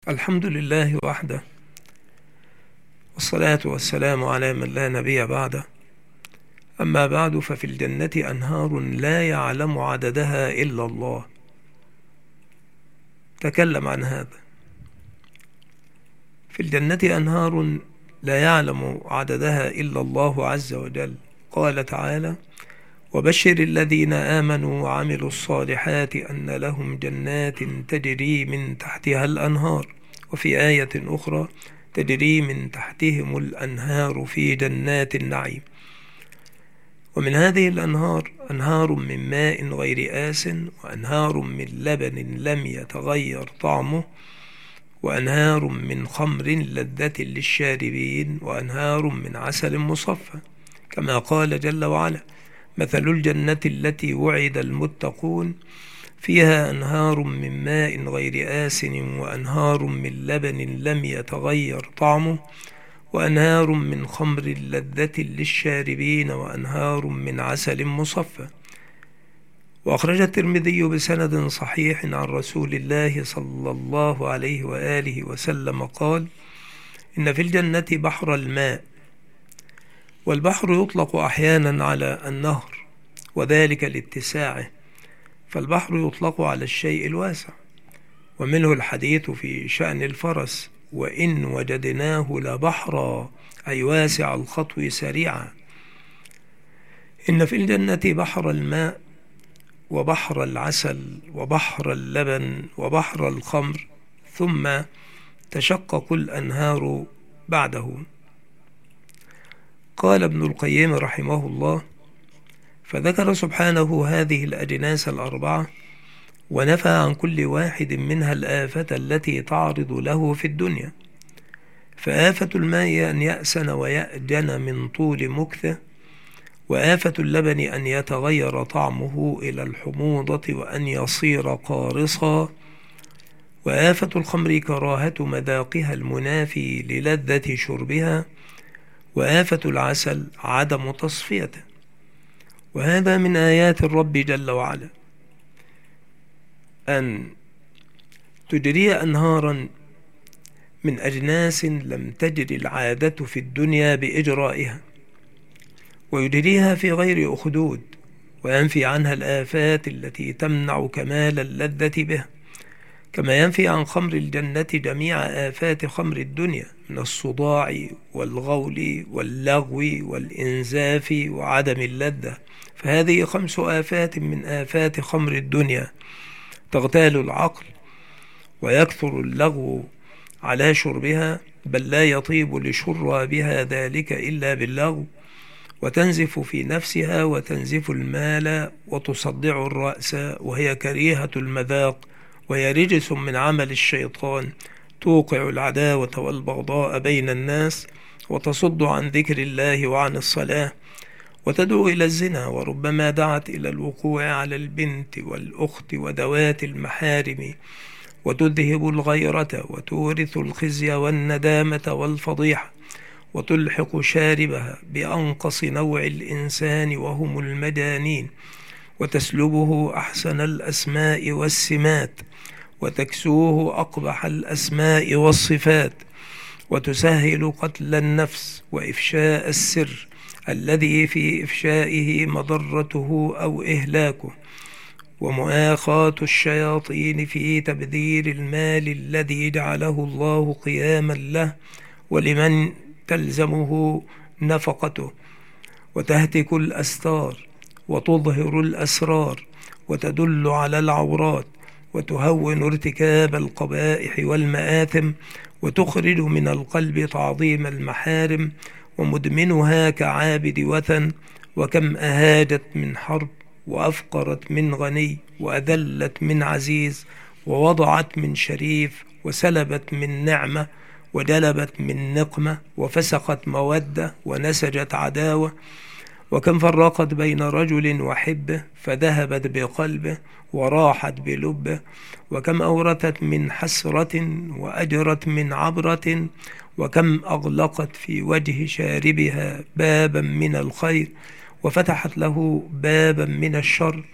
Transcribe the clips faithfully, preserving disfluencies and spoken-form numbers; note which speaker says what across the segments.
Speaker 1: الحمد لله وحده، والصلاة والسلام على من لا نبي بعده. أما بعد، ففي الجنة أنهار لا يعلم عددها إلا الله. تكلم عن هذا. في الجنة أنهار لا يعلم عددها إلا الله عز وجل. قال تعالى: وبشر الذين آمنوا وعملوا الصالحات أن لهم جنات تجري من تحتها الأنهار. وفي آية أخرى: تجري من تحتهم الأنهار في جنات النعيم. ومن هذه الأنهار أنهار من ماء غير آس، وأنهار من لبن لم يتغير طعمه، وأنهار من خمر لذة للشاربين، وأنهار من عسل مصفى، كما قال جل وعلا: مثل الجنة التي وعد المتقون فيها أنهار من ماء غير آسن، وأنهار من لبن لم يتغير طعمه، وأنهار من خمر لذة للشاربين، وأنهار من عسل مصفى. وأخرج الترمذي بسند صحيح عن رسول الله صلى الله عليه وآله وسلم قال: إن في الجنة بحر الماء. والبحر يطلق أحيانا على النهر، وذلك لاتساعه، فالبحر يطلق على الشيء الواسع. ومنه الحديث في شأن الفرس: وإن وجدناه لبحرا، أي واسع الخطو سريعا. إن في الجنة بحر الماء، وبحر العسل، وبحر اللبن، وبحر الخمر، ثم تشقق الأنهار بعده. قال ابن القيم رحمه الله: فذكر سبحانه هذه الأجناس الأربعة، ونفى عن كل واحد منها الآفة التي تعرض له في الدنيا. فآفة الماء أن يأسن ويأجن من طول مكثه، وآفة اللبن أن يتغير طعمه إلى الحموضة وأن يصير قارصا، وآفة الخمر كراهة مذاقها المنافي للذة شربها، وآفة العسل عدم تصفيته. وهذا من آيات الرب جل وعلا، أن تجري أنهارا من أجناس لم تجري العادة في الدنيا بإجرائها، ويجريها في غير أخدود، وينفي عنها الآفات التي تمنع كمال اللذة بها، كما ينفي عن خمر الجنة جميع آفات خمر الدنيا من الصداع والغول واللغو والإنزاف وعدم اللذة. فهذه خمس آفات من آفات خمر الدنيا: تغتال العقل، ويكثر اللغو على شربها، بل لا يطيب لشرابها ذلك إلا باللغو، وتنزف في نفسها وتنزف المال وتصدع الرأس، وهي كريهة المذاق، وهي رجس من عمل الشيطان، توقع العداوة والبغضاء بين الناس، وتصد عن ذكر الله وعن الصلاة، وتدعو إلى الزنا، وربما دعت إلى الوقوع على البنت والأخت وذوات المحارم، وتذهب الغيرة، وتورث الخزي والندامة والفضيحة، وتلحق شاربها بأنقص نوع الإنسان وهم المجانين، وتسلبه أحسن الأسماء والسمات، وتكسوه أقبح الأسماء والصفات، وتسهل قتل النفس وإفشاء السر الذي في إفشائه مضرته أو إهلاكه، ومؤاخاة الشياطين في تبذير المال الذي جعله الله قياما له ولمن تلزمه نفقته، وتهتك الأستار، وتظهر الأسرار، وتدل على العورات، وتهون ارتكاب القبائح والمآثم، وتخرج من القلب تعظيم المحارم، ومدمنها كعابد وثن. وكم أهاجت من حرب، وأفقرت من غني، وأذلت من عزيز، ووضعت من شريف، وسلبت من نعمة، وجلبت من نقمة، وفسقت مودة، ونسجت عداوة. وكم فرقت بين رجل وحبه، فذهبت بقلبه وراحت بلبه. وكم أورثت من حسرة، وأجرت من عبرة. وكم أغلقت في وجه شاربها بابا من الخير، وفتحت له بابا من الشر.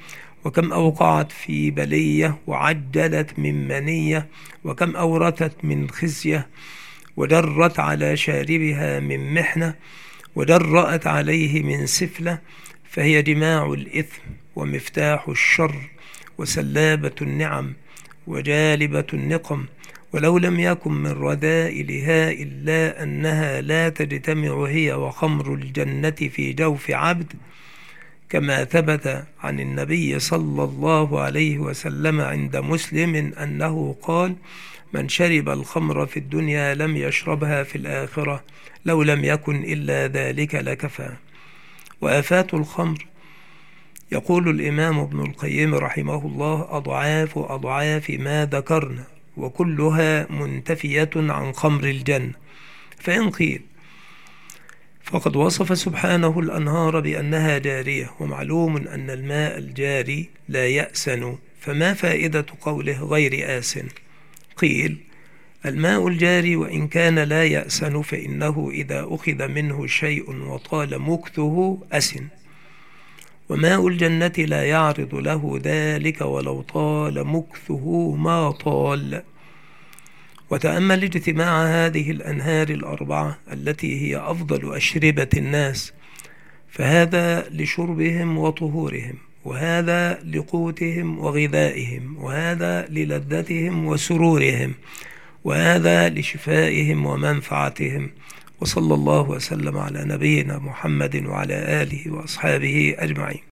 Speaker 1: وكم أوقعت في بلية وعجلت من منية، وكم أورثت من خزية ودرت على شاربها من محنة ودرأت عليه من سفلة. فهي جماع الإثم ومفتاح الشر وسلابة النعم وجالبة النقم. ولو لم يكن من رذائلها إلا أنها لا تجتمع هي وخمر الجنة في جوف عبد، كما ثبت عن النبي صلى الله عليه وسلم عند مسلم أنه قال: من شرب الخمر في الدنيا لم يشربها في الآخرة، لو لم يكن إلا ذلك لكفى. وآفات الخمر، يقول الإمام ابن القيم رحمه الله: أضعاف أضعاف ما ذكرنا، وكلها منتفية عن خمر الجنة. فإن قيل فقد وصف سبحانه الأنهار بأنها جارية، ومعلوم أن الماء الجاري لا يأسن، فما فائدة قوله غير آسن؟ قيل: الماء الجاري وإن كان لا يأسن فإنه إذا أخذ منه شيء وطال مكثه أسن، وماء الجنة لا يعرض له ذلك ولو طال مكثه ما طال. وتأمل اجتماع هذه الأنهار الأربعة التي هي أفضل أشربة الناس، فهذا لشربهم وطهورهم، وهذا لقوتهم وغذائهم، وهذا للذتهم وسرورهم، وهذا لشفائهم ومنفعتهم. وصلى الله وسلم على نبينا محمد وعلى آله وأصحابه أجمعين.